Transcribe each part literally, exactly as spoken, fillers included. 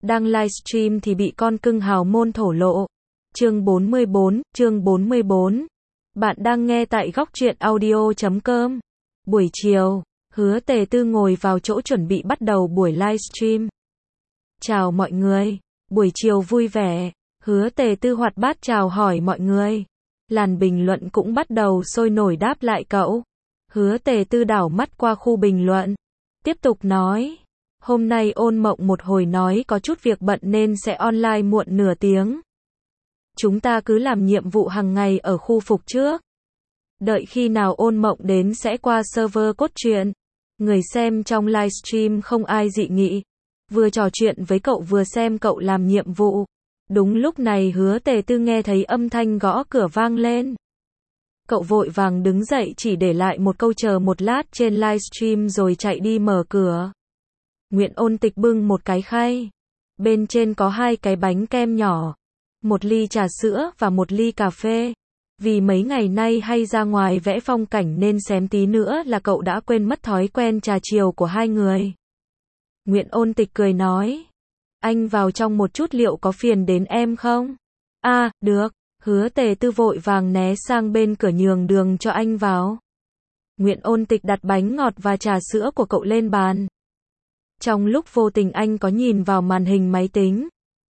Đang livestream thì bị con cưng hào môn thổ lộ. Chương bốn mươi bốn, chương bốn mươi bốn. Bạn đang nghe tại góc truyện audio chấm com. Buổi chiều, Hứa Tề Tư ngồi vào chỗ chuẩn bị bắt đầu buổi livestream. Chào mọi người, buổi chiều vui vẻ. Hứa Tề Tư hoạt bát chào hỏi mọi người. Làn bình luận cũng bắt đầu sôi nổi đáp lại cậu. Hứa Tề Tư đảo mắt qua khu bình luận, tiếp tục nói. Hôm nay ôn mộng một hồi nói có chút việc bận nên sẽ online muộn nửa tiếng. Chúng ta cứ làm nhiệm vụ hàng ngày ở khu phục trước. Đợi khi nào ôn mộng đến sẽ qua server cốt truyện. Người xem trong livestream không ai dị nghị. Vừa trò chuyện với cậu vừa xem cậu làm nhiệm vụ. Đúng lúc này Hứa Tề Tư nghe thấy âm thanh gõ cửa vang lên. Cậu vội vàng đứng dậy chỉ để lại một câu chờ một lát trên livestream rồi chạy đi mở cửa. Nguyễn Ôn Tịch bưng một cái khay. Bên trên có hai cái bánh kem nhỏ, một ly trà sữa và một ly cà phê. Vì mấy ngày nay hay ra ngoài vẽ phong cảnh nên xém tí nữa là cậu đã quên mất thói quen trà chiều của hai người. Nguyễn Ôn Tịch cười nói. Anh vào trong một chút liệu có phiền đến em không? À, được. Hứa Tề Tư vội vàng né sang bên cửa nhường đường cho anh vào. Nguyễn Ôn Tịch đặt bánh ngọt và trà sữa của cậu lên bàn. Trong lúc vô tình anh có nhìn vào màn hình máy tính.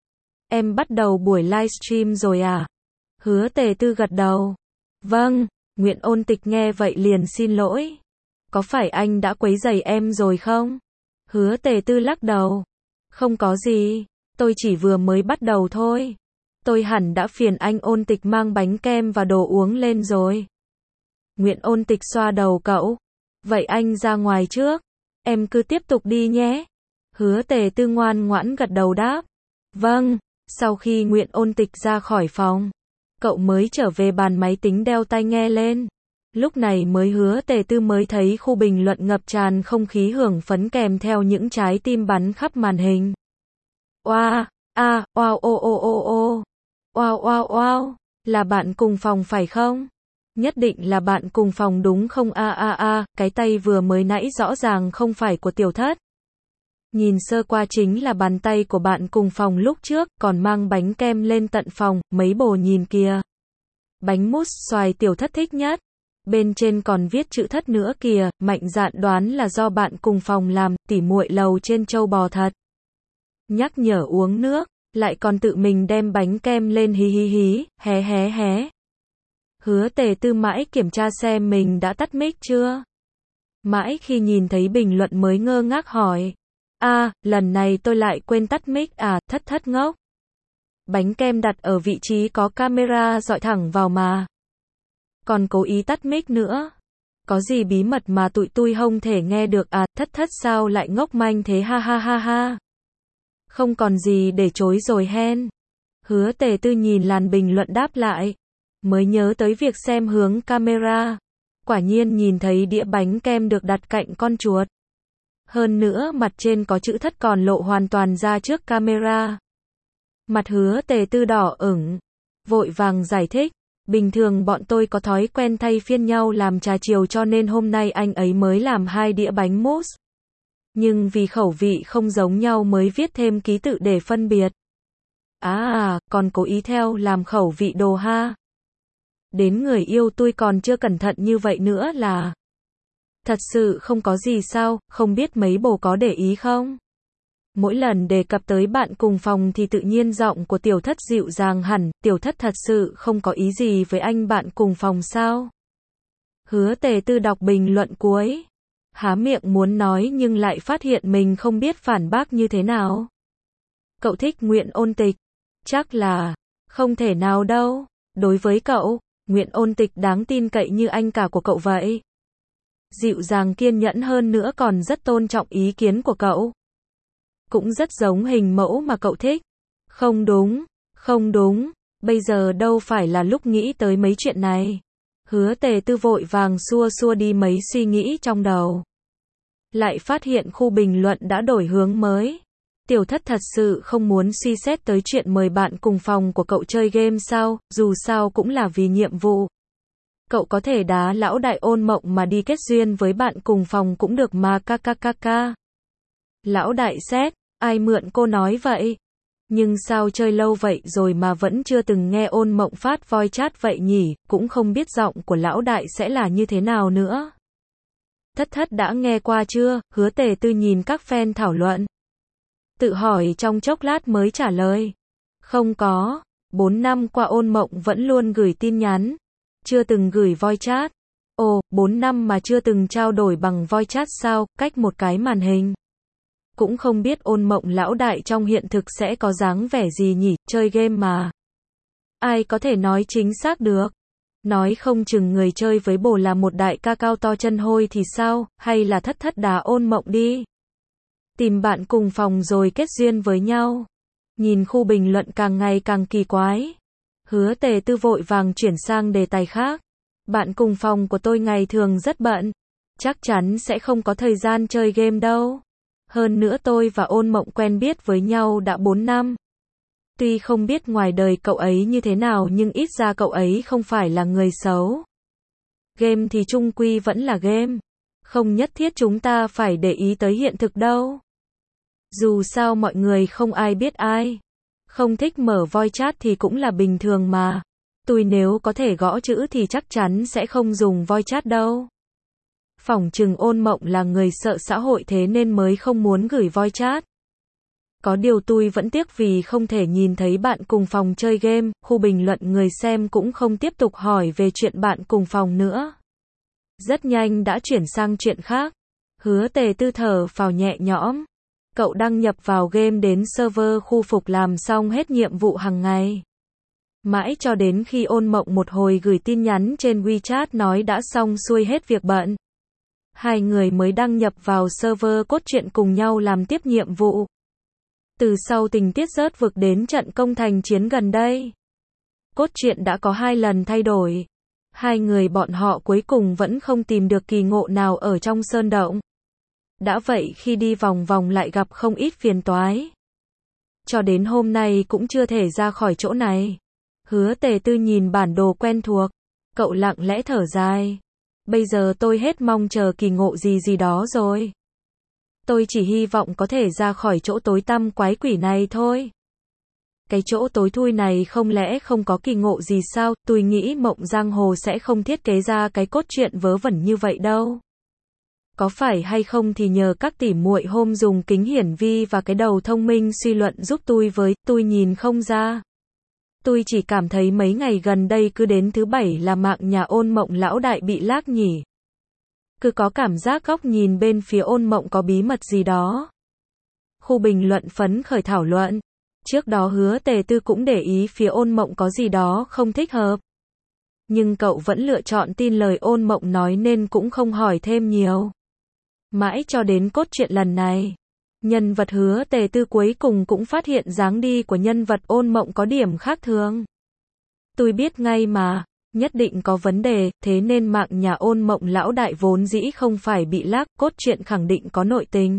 Em bắt đầu buổi livestream rồi à? Hứa Tề Tư gật đầu. Vâng. Nguyễn Ôn Tịch nghe vậy liền xin lỗi. Có phải anh đã quấy rầy em rồi không? Hứa Tề Tư lắc đầu. Không có gì, tôi chỉ vừa mới bắt đầu thôi. Tôi hẳn đã phiền anh. Ôn Tịch mang bánh kem và đồ uống lên rồi. Nguyễn Ôn Tịch xoa đầu cậu. Vậy anh ra ngoài trước. Em cứ tiếp tục đi nhé. Hứa Tề Tư ngoan ngoãn gật đầu đáp. Vâng. Sau khi Nguyễn Ôn Tịch ra khỏi phòng, cậu mới trở về bàn máy tính đeo tai nghe lên. Lúc này mới Hứa Tề Tư mới thấy khu bình luận ngập tràn không khí hưởng phấn kèm theo những trái tim bắn khắp màn hình. Oa, a, oao ô ô ô ô. Oao oao oao, là bạn cùng phòng phải không? Nhất định là bạn cùng phòng đúng không? A a a, cái tay vừa mới nãy rõ ràng không phải của Tiểu Thất. Nhìn sơ qua chính là bàn tay của bạn cùng phòng lúc trước, còn mang bánh kem lên tận phòng, mấy bồ nhìn kìa. Bánh mousse xoài Tiểu Thất thích nhất. Bên trên còn viết chữ Thất nữa kìa, mạnh dạn đoán là do bạn cùng phòng làm, tỉ muội lầu trên trâu bò thật. Nhắc nhở uống nước, lại còn tự mình đem bánh kem lên hí hí hí, hé hé hé. Hứa Tề Tư mãi kiểm tra xem mình đã tắt mic chưa. Mãi khi nhìn thấy bình luận mới ngơ ngác hỏi. A, à, lần này tôi lại quên tắt mic à? Thất Thất ngốc. Bánh kem đặt ở vị trí có camera dọi thẳng vào mà. Còn cố ý tắt mic nữa. Có gì bí mật mà tụi tui không thể nghe được à? Thất Thất sao lại ngốc manh thế? Ha ha ha ha. Không còn gì để chối rồi hen. Hứa Tề Tư nhìn làn bình luận đáp lại. Mới nhớ tới việc xem hướng camera. Quả nhiên nhìn thấy đĩa bánh kem được đặt cạnh con chuột. Hơn nữa mặt trên có chữ Thất còn lộ hoàn toàn ra trước camera. Mặt Hứa Tề Tư đỏ ửng. Vội vàng giải thích. Bình thường bọn tôi có thói quen thay phiên nhau làm trà chiều cho nên hôm nay anh ấy mới làm hai đĩa bánh mousse. Nhưng vì khẩu vị không giống nhau mới viết thêm ký tự để phân biệt. À à, còn cố ý theo làm khẩu vị đồ ha. Đến người yêu tôi còn chưa cẩn thận như vậy nữa là. Thật sự không có gì sao, không biết mấy bồ có để ý không? Mỗi lần đề cập tới bạn cùng phòng thì tự nhiên giọng của Tiểu Thất dịu dàng hẳn. Tiểu Thất thật sự không có ý gì với anh bạn cùng phòng sao? Hứa Tề Tư đọc bình luận cuối. Há miệng muốn nói nhưng lại phát hiện mình không biết phản bác như thế nào. Cậu thích Nguyễn Ôn Tịch? Chắc là không thể nào đâu. Đối với cậu, Nguyễn Ôn Tịch đáng tin cậy như anh cả của cậu vậy. Dịu dàng kiên nhẫn hơn nữa còn rất tôn trọng ý kiến của cậu. Cũng rất giống hình mẫu mà cậu thích. Không đúng, không đúng, bây giờ đâu phải là lúc nghĩ tới mấy chuyện này. Hứa Tề Tư vội vàng xua xua đi mấy suy nghĩ trong đầu. Lại phát hiện khu bình luận đã đổi hướng mới. Tiểu Thất thật sự không muốn suy xét tới chuyện mời bạn cùng phòng của cậu chơi game sao, dù sao cũng là vì nhiệm vụ. Cậu có thể đá lão đại Ôn Mộng mà đi kết duyên với bạn cùng phòng cũng được mà. Kkk. Lão đại xét, ai mượn cô nói vậy? Nhưng sao chơi lâu vậy rồi mà vẫn chưa từng nghe Ôn Mộng phát voice chat vậy nhỉ, cũng không biết giọng của lão đại sẽ là như thế nào nữa. Thất thất đã nghe qua chưa? Hứa Tề Tư nhìn các fan thảo luận. Tự hỏi trong chốc lát mới trả lời. Không có, bốn năm qua Ôn Mộng vẫn luôn gửi tin nhắn, chưa từng gửi voice chat. Ồ, bốn năm mà chưa từng trao đổi bằng voice chat sao, cách một cái màn hình. Cũng không biết Ôn Mộng lão đại trong hiện thực sẽ có dáng vẻ gì nhỉ, chơi game mà. Ai có thể nói chính xác được. Nói không chừng người chơi với bồ là một đại ca cao to chân hôi thì sao, hay là thất thất đá Ôn Mộng đi. Tìm bạn cùng phòng rồi kết duyên với nhau. Nhìn khu bình luận càng ngày càng kỳ quái. Hứa Tề Tư vội vàng chuyển sang đề tài khác. Bạn cùng phòng của tôi ngày thường rất bận. Chắc chắn sẽ không có thời gian chơi game đâu. Hơn nữa tôi và Ôn Mộng quen biết với nhau đã bốn năm. Tuy không biết ngoài đời cậu ấy như thế nào nhưng ít ra cậu ấy không phải là người xấu. Game thì chung quy vẫn là game. Không nhất thiết chúng ta phải để ý tới hiện thực đâu. Dù sao mọi người không ai biết ai. Không thích mở voice chat thì cũng là bình thường mà. Tôi nếu có thể gõ chữ thì chắc chắn sẽ không dùng voice chat đâu. Phỏng chừng Ôn Mộng là người sợ xã hội thế nên mới không muốn gửi voice chat. Có điều tôi vẫn tiếc vì không thể nhìn thấy bạn cùng phòng chơi game, khu bình luận người xem cũng không tiếp tục hỏi về chuyện bạn cùng phòng nữa. Rất nhanh đã chuyển sang chuyện khác. Hứa Tề Tư thở phào nhẹ nhõm. Cậu đăng nhập vào game đến server khu phục làm xong hết nhiệm vụ hàng ngày. Mãi cho đến khi Ôn Mộng một hồi gửi tin nhắn trên WeChat nói đã xong xuôi hết việc bận. Hai người mới đăng nhập vào server cốt truyện cùng nhau làm tiếp nhiệm vụ. Từ sau tình tiết rớt vực đến trận công thành chiến gần đây. Cốt truyện đã có hai lần thay đổi. Hai người bọn họ cuối cùng vẫn không tìm được kỳ ngộ nào ở trong sơn động. Đã vậy khi đi vòng vòng lại gặp không ít phiền toái. Cho đến hôm nay cũng chưa thể ra khỏi chỗ này. Hứa Tề Tư nhìn bản đồ quen thuộc. Cậu lặng lẽ thở dài. Bây giờ tôi hết mong chờ kỳ ngộ gì gì đó rồi. Tôi chỉ hy vọng có thể ra khỏi chỗ tối tăm quái quỷ này thôi. Cái chỗ tối thui này không lẽ không có kỳ ngộ gì sao? Tôi nghĩ Mộng Giang Hồ sẽ không thiết kế ra cái cốt truyện vớ vẩn như vậy đâu. Có phải hay không thì nhờ các tỷ muội hôm dùng kính hiển vi và cái đầu thông minh suy luận giúp tôi với, tôi nhìn không ra. Tôi chỉ cảm thấy mấy ngày gần đây cứ đến thứ bảy là mạng nhà Ôn Mộng lão đại bị lag nhỉ. Cứ có cảm giác góc nhìn bên phía Ôn Mộng có bí mật gì đó. Khu bình luận phấn khởi thảo luận. Trước đó Hứa Tề Tư cũng để ý phía Ôn Mộng có gì đó không thích hợp. Nhưng cậu vẫn lựa chọn tin lời Ôn Mộng nói nên cũng không hỏi thêm nhiều. Mãi cho đến cốt truyện lần này. Nhân vật Hứa Tề Tư cuối cùng cũng phát hiện dáng đi của nhân vật Ôn Mộng có điểm khác thường. Tôi biết ngay mà, nhất định có vấn đề, thế nên mạng nhà Ôn Mộng lão đại vốn dĩ không phải bị lag, cốt truyện khẳng định có nội tình.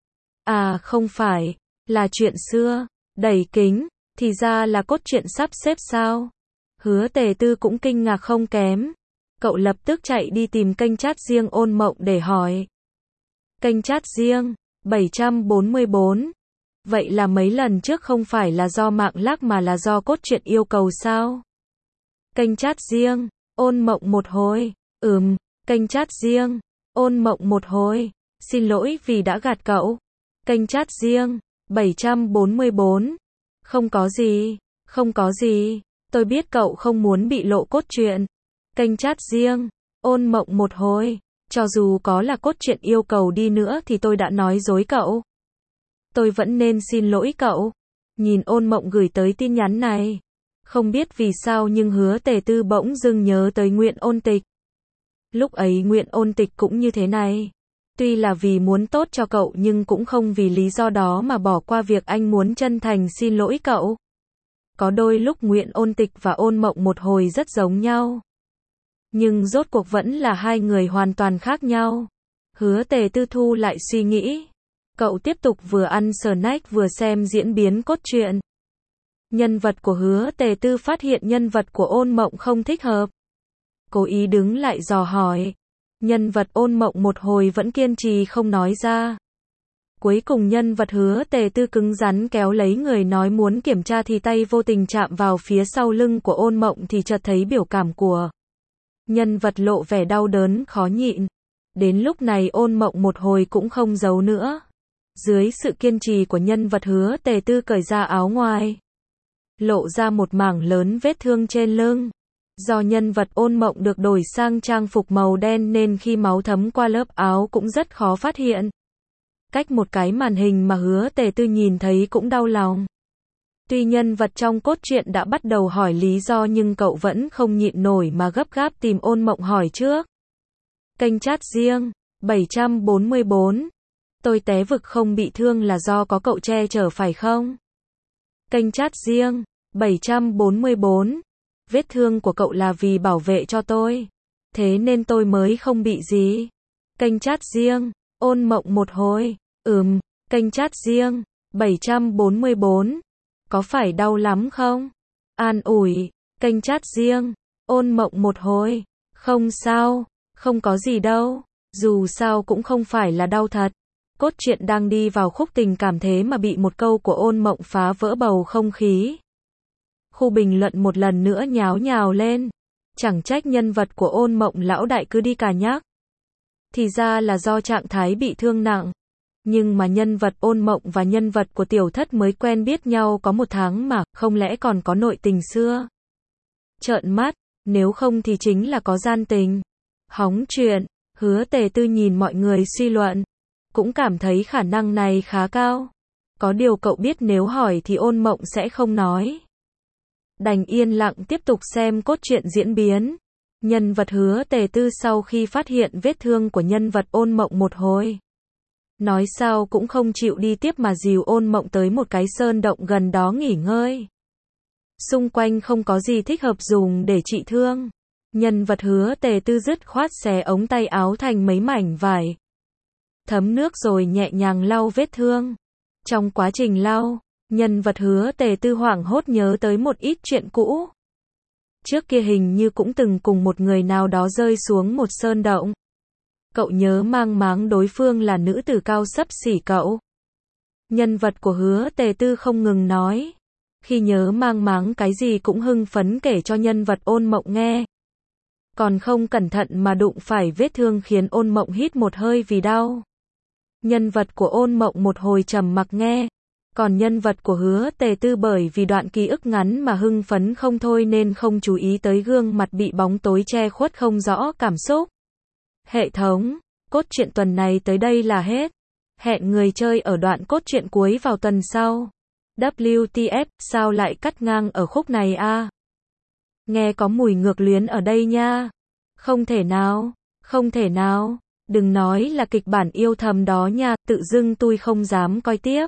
À không phải, là chuyện xưa, đẩy kính, thì ra là cốt truyện sắp xếp sao? Hứa Tề Tư cũng kinh ngạc không kém. Cậu lập tức chạy đi tìm kênh chat riêng Ôn Mộng để hỏi. Kênh chat riêng bảy trăm bốn mươi bốn. Vậy là mấy lần trước không phải là do mạng lag mà là do cốt truyện yêu cầu sao? Kênh chat riêng, Ôn Mộng một hồi. Ừm, kênh chat riêng, Ôn Mộng một hồi. Xin lỗi vì đã gạt cậu. Kênh chat riêng, bảy trăm bốn mươi bốn. Không có gì, không có gì. Tôi biết cậu không muốn bị lộ cốt truyện. Kênh chat riêng, Ôn Mộng một hồi. Cho dù có là cốt truyện yêu cầu đi nữa thì tôi đã nói dối cậu. Tôi vẫn nên xin lỗi cậu. Nhìn Ôn Mộng gửi tới tin nhắn này. Không biết vì sao nhưng Hứa Tề Tư bỗng dưng nhớ tới Nguyện Ôn Tịch. Lúc ấy Nguyện Ôn Tịch cũng như thế này. Tuy là vì muốn tốt cho cậu nhưng cũng không vì lý do đó mà bỏ qua việc anh muốn chân thành xin lỗi cậu. Có đôi lúc Nguyện Ôn Tịch và Ôn Mộng một hồi rất giống nhau. Nhưng rốt cuộc vẫn là hai người hoàn toàn khác nhau. Hứa Tề Tư thu lại suy nghĩ. Cậu tiếp tục vừa ăn snack vừa xem diễn biến cốt truyện. Nhân vật của Hứa Tề Tư phát hiện nhân vật của Ôn Mộng không thích hợp. Cố ý đứng lại dò hỏi. Nhân vật Ôn Mộng một hồi vẫn kiên trì không nói ra. Cuối cùng nhân vật Hứa Tề Tư cứng rắn kéo lấy người nói muốn kiểm tra thì tay vô tình chạm vào phía sau lưng của Ôn Mộng thì chợt thấy biểu cảm của nhân vật lộ vẻ đau đớn khó nhịn. Đến lúc này Ôn Mộng một hồi cũng không giấu nữa. Dưới sự kiên trì của nhân vật Hứa Tề Tư cởi ra áo ngoài, lộ ra một mảng lớn vết thương trên lưng. Do nhân vật Ôn Mộng được đổi sang trang phục màu đen nên khi máu thấm qua lớp áo cũng rất khó phát hiện. Cách một cái màn hình mà Hứa Tề Tư nhìn thấy cũng đau lòng. Tuy nhân vật trong cốt truyện đã bắt đầu hỏi lý do nhưng cậu vẫn không nhịn nổi mà gấp gáp tìm Ôn Mộng hỏi trước. Kênh chat riêng bảy trăm bốn mươi bốn. Tôi té vực không bị thương là do có cậu che chở phải không? Kênh chat riêng bảy trăm bốn mươi bốn. Vết thương của cậu là vì bảo vệ cho tôi, thế nên tôi mới không bị gì. Kênh chat riêng Ôn Mộng một hồi. Ừm. Kênh chat riêng bảy trăm bốn mươi bốn. Có phải đau lắm không? An ủi. Kênh chat riêng Ôn Mộng một hồi. Không sao, không có gì đâu. Dù sao cũng không phải là đau thật. Cốt truyện đang đi vào khúc tình cảm thế mà bị một câu của Ôn Mộng phá vỡ bầu không khí. Khu bình luận một lần nữa nháo nhào lên. Chẳng trách nhân vật của Ôn Mộng lão đại cứ đi cà nhắc. Thì ra là do trạng thái bị thương nặng. Nhưng mà nhân vật Ôn Mộng và nhân vật của Tiểu Thất mới quen biết nhau có một tháng mà, không lẽ còn có nội tình xưa? Trợn mắt, nếu không thì chính là có gian tình. Hóng chuyện, Hứa Tề Tư nhìn mọi người suy luận. Cũng cảm thấy khả năng này khá cao. Có điều cậu biết nếu hỏi thì Ôn Mộng sẽ không nói. Đành yên lặng tiếp tục xem cốt truyện diễn biến. Nhân vật Hứa Tề Tư sau khi phát hiện vết thương của nhân vật Ôn Mộng một hồi, nói sao cũng không chịu đi tiếp mà dìu Ôn Mộng tới một cái sơn động gần đó nghỉ ngơi. Xung quanh không có gì thích hợp dùng để trị thương. Nhân vật Hứa Tề Tư dứt khoát xé ống tay áo thành mấy mảnh vải, thấm nước rồi nhẹ nhàng lau vết thương. Trong quá trình lau, nhân vật Hứa Tề Tư hoảng hốt nhớ tới một ít chuyện cũ. Trước kia hình như cũng từng cùng một người nào đó rơi xuống một sơn động. Cậu nhớ mang máng đối phương là nữ tử cao xấp xỉ cậu. Nhân vật của Hứa Tề Tư không ngừng nói. Khi nhớ mang máng cái gì cũng hưng phấn kể cho nhân vật Ôn Mộng nghe. Còn không cẩn thận mà đụng phải vết thương khiến Ôn Mộng hít một hơi vì đau. Nhân vật của Ôn Mộng một hồi trầm mặc nghe. Còn nhân vật của Hứa Tề Tư bởi vì đoạn ký ức ngắn mà hưng phấn không thôi nên không chú ý tới gương mặt bị bóng tối che khuất không rõ cảm xúc. Hệ thống, cốt truyện tuần này tới đây là hết. Hẹn người chơi ở đoạn cốt truyện cuối vào tuần sau. vê kép tê ép, sao lại cắt ngang ở khúc này a? Nghe có mùi ngược luyến ở đây nha. Không thể nào, không thể nào, đừng nói là kịch bản yêu thầm đó nha, tự dưng tôi không dám coi tiếp.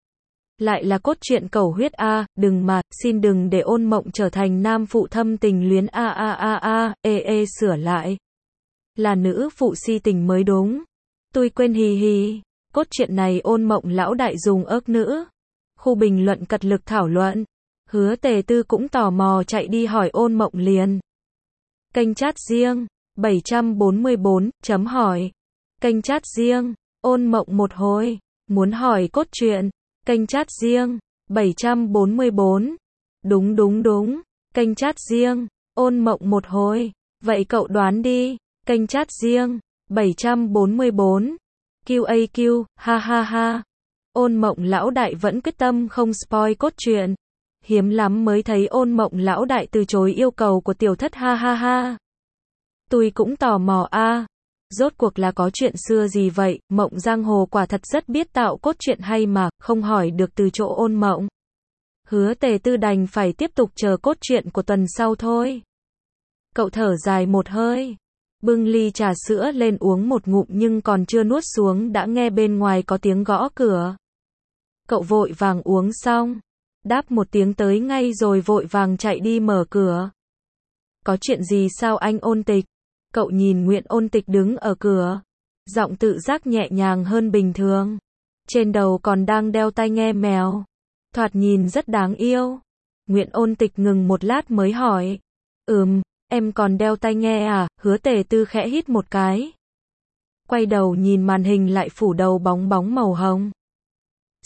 Lại là cốt truyện cầu huyết a, đừng mà, xin đừng để Ôn Mộng trở thành nam phụ thâm tình luyến a a a a, ê ê sửa lại. Là nữ phụ si tình mới đúng. Tôi quên hì hì, cốt truyện này Ôn Mộng lão đại dùng ớt nữ. Khu bình luận cật lực thảo luận. Hứa Tề Tư cũng tò mò chạy đi hỏi Ôn Mộng liền. Kênh chat riêng bảy trăm bốn mươi bốn chấm hỏi. Kênh chat riêng Ôn Mộng một hồi muốn hỏi cốt truyện. Kênh chat riêng bảy trăm bốn mươi bốn. Đúng đúng đúng. Kênh chat riêng Ôn Mộng một hồi. Vậy cậu đoán đi. Kênh chat riêng bảy trăm bốn mươi bốn. quy a quy, ha ha ha. Ôn Mộng lão đại vẫn quyết tâm không spoil cốt truyện. Hiếm lắm mới thấy Ôn Mộng lão đại từ chối yêu cầu của Tiểu Thất ha ha ha. Tôi cũng tò mò a. À. Rốt cuộc là có chuyện xưa gì vậy? Mộng giang hồ quả thật rất biết tạo cốt truyện hay mà, không hỏi được từ chỗ Ôn Mộng. Hứa Tề Tư đành phải tiếp tục chờ cốt truyện của tuần sau thôi. Cậu thở dài một hơi, bưng ly trà sữa lên uống một ngụm nhưng còn chưa nuốt xuống đã nghe bên ngoài có tiếng gõ cửa. Cậu vội vàng uống xong, đáp một tiếng tới ngay rồi vội vàng chạy đi mở cửa. Có chuyện gì sao anh Ôn Tịch? Cậu nhìn Nguyễn Ôn Tịch đứng ở cửa, giọng tự giác nhẹ nhàng hơn bình thường. Trên đầu còn đang đeo tai nghe mèo, thoạt nhìn rất đáng yêu. Nguyễn Ôn Tịch ngừng một lát mới hỏi. Ừm, em còn đeo tai nghe à? Hứa Tề Tư khẽ hít một cái. Quay đầu nhìn màn hình lại phủ đầu bóng bóng màu hồng.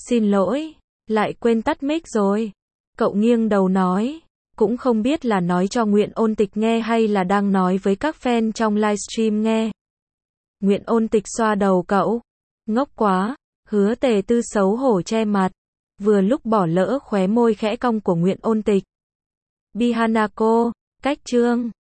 Xin lỗi, lại quên tắt mic rồi. Cậu nghiêng đầu nói, cũng không biết là nói cho Nguyễn Ôn Tịch nghe hay là đang nói với các fan trong livestream nghe. Nguyễn Ôn Tịch xoa đầu cậu, ngốc quá. Hứa Tề Tư xấu hổ che mặt, vừa lúc bỏ lỡ khóe môi khẽ cong của Nguyễn Ôn Tịch. Bihanako, cách chương